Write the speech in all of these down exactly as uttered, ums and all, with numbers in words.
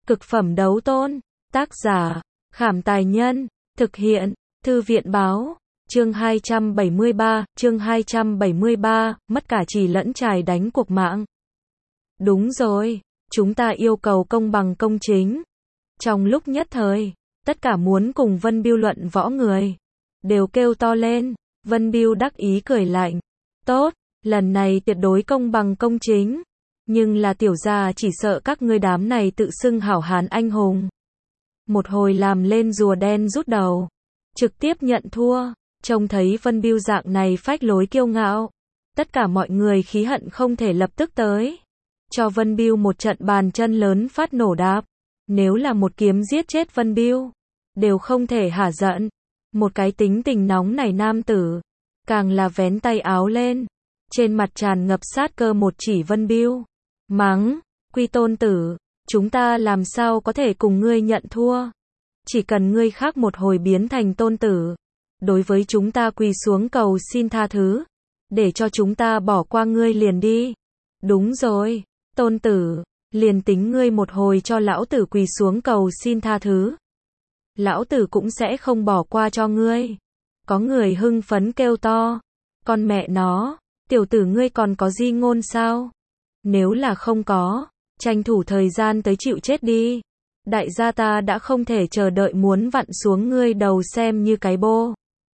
Cực phẩm đấu tôn. Tác giả, Khảm Tài Nhân. Thực hiện, Thư viện Báo. Chương hai trăm bảy mươi ba, chương hai trăm bảy mươi ba, mất cả chì lẫn chài đánh cuộc mạng. Đúng rồi, chúng ta yêu cầu công bằng công chính. Trong lúc nhất thời, tất cả muốn cùng Vân Biêu luận võ người, đều kêu to lên. Vân Biêu đắc ý cười lạnh. Tốt, lần này tuyệt đối công bằng công chính. Nhưng là tiểu gia chỉ sợ các ngươi đám này tự xưng hảo hán anh hùng. Một hồi làm lên rùa đen rút đầu. Trực tiếp nhận thua. Trông thấy Vân Biêu dạng này phách lối kiêu ngạo. Tất cả mọi người khí hận không thể lập tức tới. Cho Vân Biêu một trận bàn chân lớn phát nổ đạp. Nếu là một kiếm giết chết Vân Biêu, đều không thể hả giận. Một cái tính tình nóng này nam tử, càng là vén tay áo lên. Trên mặt tràn ngập sát cơ một chỉ Vân Biêu. Mắng, Quy tôn tử, chúng ta làm sao có thể cùng ngươi nhận thua. Chỉ cần ngươi khác một hồi biến thành tôn tử. Đối với chúng ta quỳ xuống cầu xin tha thứ. Để cho chúng ta bỏ qua ngươi liền đi. Đúng rồi, tôn tử, liền tính ngươi một hồi cho lão tử quỳ xuống cầu xin tha thứ. Lão tử cũng sẽ không bỏ qua cho ngươi. Có người hưng phấn kêu to. Con mẹ nó, tiểu tử ngươi còn có di ngôn sao? Nếu là không có, tranh thủ thời gian tới chịu chết đi. Đại gia ta đã không thể chờ đợi muốn vặn xuống ngươi đầu xem như cái bô.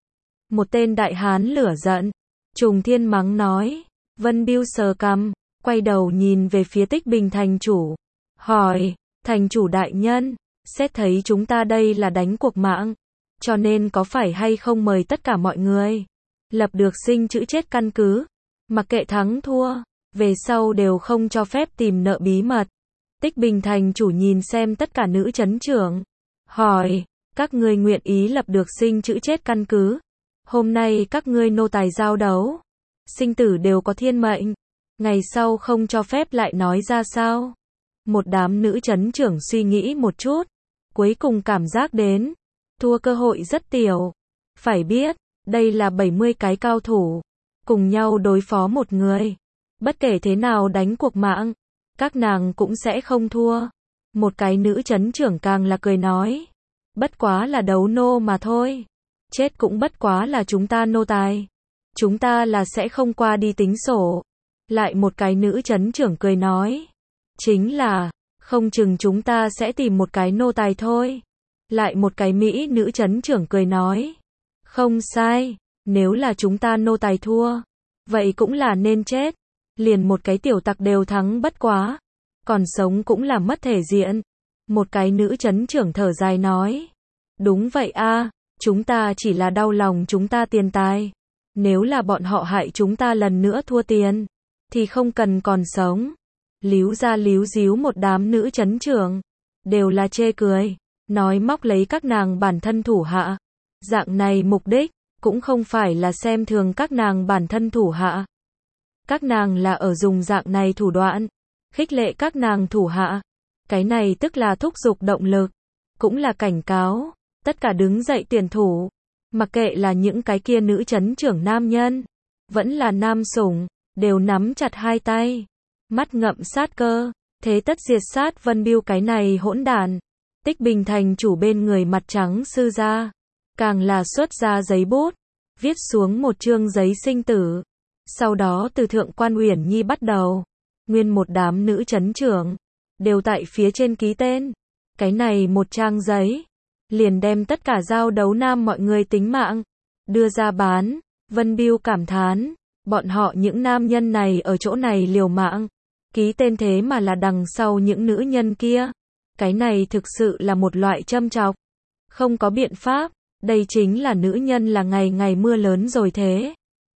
Một tên đại hán lửa giận, trùng thiên mắng nói. Vân Biêu sờ cằm, quay đầu nhìn về phía Tích Bình thành chủ. Hỏi, thành chủ đại nhân, xét thấy chúng ta đây là đánh cuộc mạng, cho nên có phải hay không mời tất cả mọi người lập được sinh chữ chết căn cứ, mặc kệ thắng thua, về sau đều không cho phép tìm nợ bí mật. Tích Bình thành chủ nhìn xem tất cả nữ chấn trưởng, hỏi, các ngươi nguyện ý lập được sinh chữ chết căn cứ. Hôm nay các ngươi nô tài giao đấu, sinh tử đều có thiên mệnh, ngày sau không cho phép lại nói ra sao? Một đám nữ chấn trưởng suy nghĩ một chút, cuối cùng cảm giác đến, thua cơ hội rất tiểu. Phải biết, đây là bảy mươi cái cao thủ, cùng nhau đối phó một người. Bất kể thế nào đánh cuộc mạng, các nàng cũng sẽ không thua. Một cái nữ chấn trưởng càng là cười nói, bất quá là đấu nô mà thôi. Chết cũng bất quá là chúng ta nô tài. Chúng ta là sẽ không qua đi tính sổ. Lại một cái nữ chấn trưởng cười nói, chính là, không chừng chúng ta sẽ tìm một cái nô tài thôi. Lại một cái Mỹ nữ chấn trưởng cười nói, không sai, nếu là chúng ta nô tài thua, vậy cũng là nên chết. Liền một cái tiểu tặc đều thắng bất quá, còn sống cũng là mất thể diện. Một cái nữ chấn trưởng thở dài nói, đúng vậy a, chúng ta chỉ là đau lòng chúng ta tiền tài. Nếu là bọn họ hại chúng ta lần nữa thua tiền, thì không cần còn sống. Líu ra líu díu một đám nữ chấn trưởng, đều là chê cười, nói móc lấy các nàng bản thân thủ hạ. Dạng này mục đích, cũng không phải là xem thường các nàng bản thân thủ hạ. Các nàng là ở dùng dạng này thủ đoạn, khích lệ các nàng thủ hạ. Cái này tức là thúc giục động lực, cũng là cảnh cáo, tất cả đứng dậy tuyển thủ. Mặc kệ là những cái kia nữ chấn trưởng nam nhân, vẫn là nam sủng, đều nắm chặt hai tay, mắt ngậm sát cơ, thế tất diệt sát Vân Biêu cái này hỗn đản. Tích Bình thành chủ bên người mặt trắng sư gia, càng là xuất ra giấy bút, viết xuống một chương giấy sinh tử. Sau đó từ thượng quan Uyển Nhi bắt đầu, nguyên một đám nữ chấn trưởng, đều tại phía trên ký tên. Cái này một trang giấy, liền đem tất cả giao đấu nam mọi người tính mạng, đưa ra bán. Vân Biêu cảm thán, bọn họ những nam nhân này ở chỗ này liều mạng, ký tên thế mà là đằng sau những nữ nhân kia. Cái này thực sự là một loại châm chọc. Không có biện pháp, đây chính là nữ nhân là ngày ngày mưa lớn rồi thế.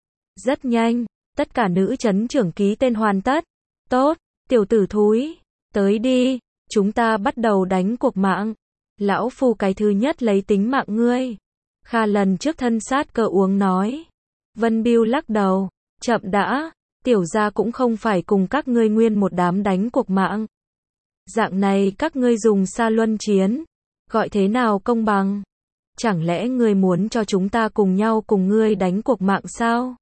Rất nhanh, tất cả nữ chấn trưởng ký tên hoàn tất. Tốt, tiểu tử thúi, tới đi, chúng ta bắt đầu đánh cuộc mạng. Lão phu cái thứ nhất lấy tính mạng ngươi. Kha lần trước thân sát cơ uống nói. Vân Biêu lắc đầu, chậm đã, tiểu gia cũng không phải cùng các ngươi nguyên một đám đánh cuộc mạng. Dạng này các ngươi dùng xa luân chiến, gọi thế nào công bằng? Chẳng lẽ ngươi muốn cho chúng ta cùng nhau cùng ngươi đánh cuộc mạng sao?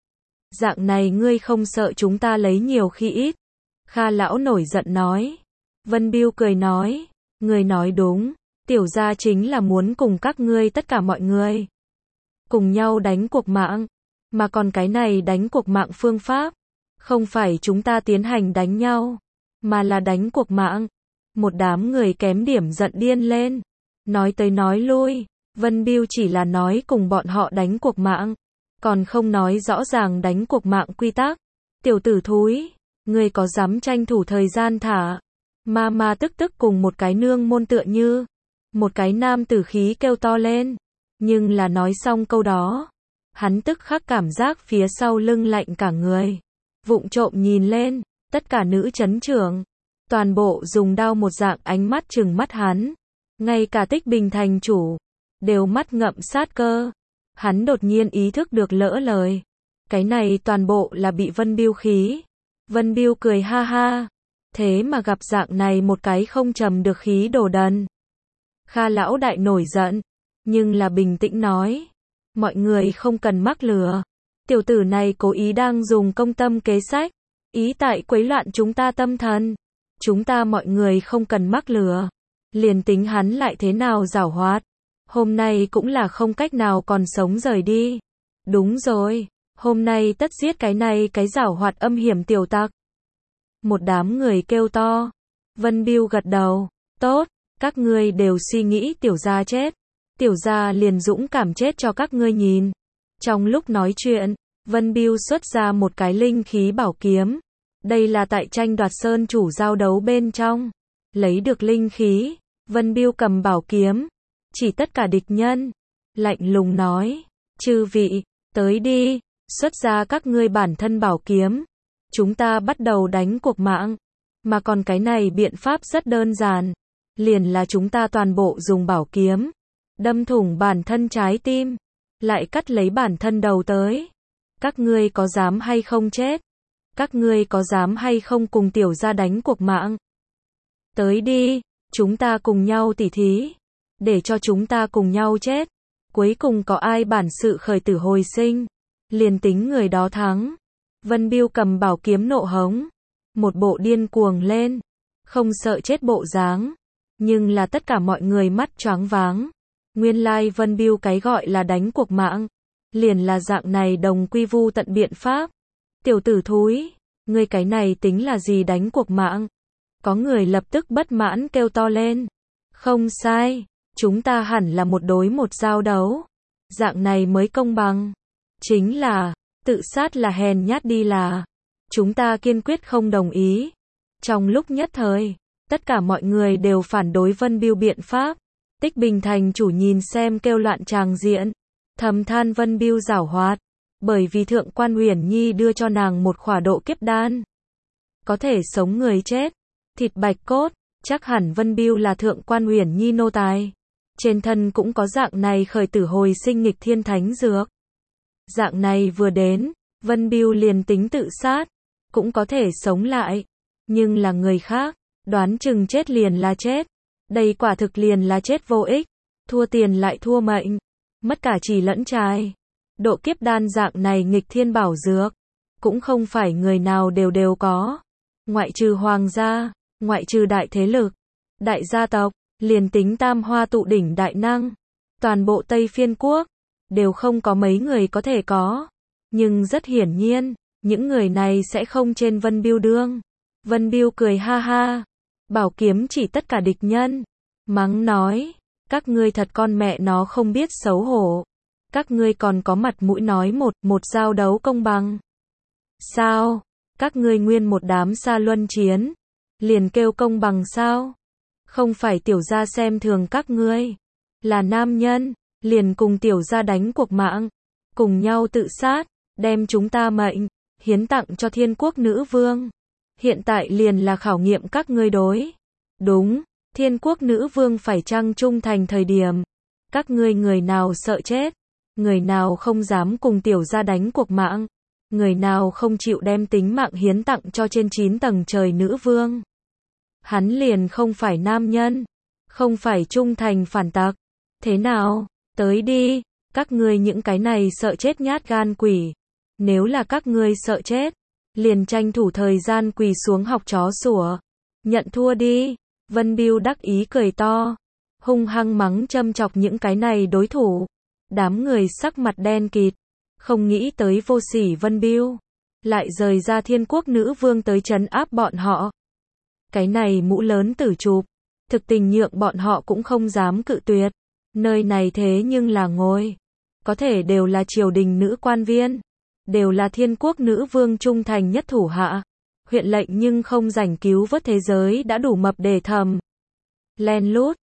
Dạng này ngươi không sợ chúng ta lấy nhiều khi ít? Kha lão nổi giận nói. Vân Biêu cười nói, Ngươi nói đúng, tiểu gia chính là muốn cùng các ngươi tất cả mọi người cùng nhau đánh cuộc mạng, mà còn cái này đánh cuộc mạng phương pháp, không phải chúng ta tiến hành đánh nhau, mà là đánh cuộc mạng. Một đám người kém điểm giận điên lên, nói tới nói lui, Vân Biêu chỉ là nói cùng bọn họ đánh cuộc mạng, còn không nói rõ ràng đánh cuộc mạng quy tắc. Tiểu tử thúi, ngươi có dám tranh thủ thời gian thả? Ma ma tức tức cùng một cái nương môn tựa như, một cái nam tử khí kêu to lên, nhưng là nói xong câu đó, hắn tức khắc cảm giác phía sau lưng lạnh cả người, vụng trộm nhìn lên, tất cả nữ chấn trưởng, toàn bộ dùng đao một dạng ánh mắt trừng mắt hắn, ngay cả Tích Bình thành chủ, đều mắt ngậm sát cơ. Hắn đột nhiên ý thức được lỡ lời, cái này toàn bộ là bị Vân Biêu khí. Vân Biêu cười ha ha, thế mà gặp dạng này một cái không trầm được khí đồ đần. Kha lão đại nổi giận, nhưng là bình tĩnh nói, mọi người không cần mắc lừa, tiểu tử này cố ý đang dùng công tâm kế sách, ý tại quấy loạn chúng ta tâm thần, chúng ta mọi người không cần mắc lừa, liền tính hắn lại thế nào giảo hoạt, hôm nay cũng là không cách nào còn sống rời đi. Đúng rồi, hôm nay tất giết cái này cái giảo hoạt âm hiểm tiểu tặc. Một đám người kêu to. Vân Biêu gật đầu, tốt, các ngươi đều suy nghĩ tiểu gia chết, tiểu gia liền dũng cảm chết cho các ngươi nhìn. Trong lúc nói chuyện, Vân Biêu xuất ra một cái linh khí bảo kiếm. Đây là tại tranh đoạt sơn chủ giao đấu bên trong, lấy được linh khí, Vân Biêu cầm bảo kiếm, chỉ tất cả địch nhân, lạnh lùng nói, chư vị, tới đi, xuất ra các ngươi bản thân bảo kiếm, chúng ta bắt đầu đánh cuộc mạng, mà còn cái này biện pháp rất đơn giản, liền là chúng ta toàn bộ dùng bảo kiếm, đâm thủng bản thân trái tim, lại cắt lấy bản thân đầu tới, các ngươi có dám hay không chết? Các ngươi có dám hay không cùng tiểu gia đánh cuộc mạng? Tới đi, chúng ta cùng nhau tỉ thí, để cho chúng ta cùng nhau chết. Cuối cùng có ai bản sự khởi tử hồi sinh, liền tính người đó thắng. Vân Biêu cầm bảo kiếm nộ hống, một bộ điên cuồng lên, không sợ chết bộ dáng, nhưng là tất cả mọi người mắt choáng váng. Nguyên lai Vân Biêu cái gọi là đánh cuộc mạng, liền là dạng này đồng quy vu tận biện pháp. Tiểu tử thúi, ngươi cái này tính là gì đánh cuộc mạng? Có người lập tức bất mãn kêu to lên. Không sai, chúng ta hẳn là một đối một giao đấu. Dạng này mới công bằng. Chính là, tự sát là hèn nhát đi là. Chúng ta kiên quyết không đồng ý. Trong lúc nhất thời, tất cả mọi người đều phản đối Vân Biêu biện pháp. Tích Bình thành chủ nhìn xem kêu loạn tràng diện, thầm than Vân Biêu giảo hoạt. Bởi vì Thượng quan Uyển Nhi đưa cho nàng một khỏa độ kiếp đan, có thể sống người chết, thịt bạch cốt, chắc hẳn Vân Biêu là Thượng quan Uyển Nhi nô tài. Trên thân cũng có dạng này khởi tử hồi sinh nghịch thiên thánh dược. Dạng này vừa đến, Vân Biêu liền tính tự sát, cũng có thể sống lại. Nhưng là người khác, đoán chừng chết liền là chết. Đây quả thực liền là chết vô ích, thua tiền lại thua mệnh, mất cả trì lẫn trài. Độ kiếp đan dạng này nghịch thiên bảo dược, cũng không phải người nào đều đều có. Ngoại trừ hoàng gia, ngoại trừ đại thế lực, đại gia tộc, liền tính tam hoa tụ đỉnh đại năng, toàn bộ Tây Phiên quốc, đều không có mấy người có thể có. Nhưng rất hiển nhiên, những người này sẽ không trên Vân Biêu đương. Vân Biêu cười ha ha, bảo kiếm chỉ tất cả địch nhân, mắng nói, các ngươi thật con mẹ nó không biết xấu hổ. Các ngươi còn có mặt mũi nói một, một giao đấu công bằng. Sao? Các ngươi nguyên một đám xa luân chiến, liền kêu công bằng sao? Không phải tiểu gia xem thường các ngươi, là nam nhân, liền cùng tiểu gia đánh cuộc mạng, cùng nhau tự sát, đem chúng ta mệnh, hiến tặng cho thiên quốc nữ vương. Hiện tại liền là khảo nghiệm các ngươi đối. Đúng, thiên quốc nữ vương phải chăng trung thành thời điểm. Các ngươi người nào sợ chết? Người nào không dám cùng tiểu gia đánh cuộc mạng? Người nào không chịu đem tính mạng hiến tặng cho trên chín tầng trời nữ vương? Hắn liền không phải nam nhân, không phải trung thành phản tặc. Thế nào? Tới đi, các ngươi những cái này sợ chết nhát gan quỷ. Nếu là các ngươi sợ chết, liền tranh thủ thời gian quỳ xuống học chó sủa. Nhận thua đi. Vân Bưu đắc ý cười to, hung hăng mắng châm chọc những cái này đối thủ. Đám người sắc mặt đen kịt, không nghĩ tới vô sỉ Vân Bưu lại rời ra Thiên Quốc nữ vương tới trấn áp bọn họ. Cái này mũ lớn tử chụp, thực tình nhượng bọn họ cũng không dám cự tuyệt. Nơi này thế nhưng là ngồi, có thể đều là triều đình nữ quan viên, đều là Thiên Quốc nữ vương trung thành nhất thủ hạ. Huyện lệnh nhưng không rảnh cứu vớt thế giới đã đủ mập để thầm. Len lút,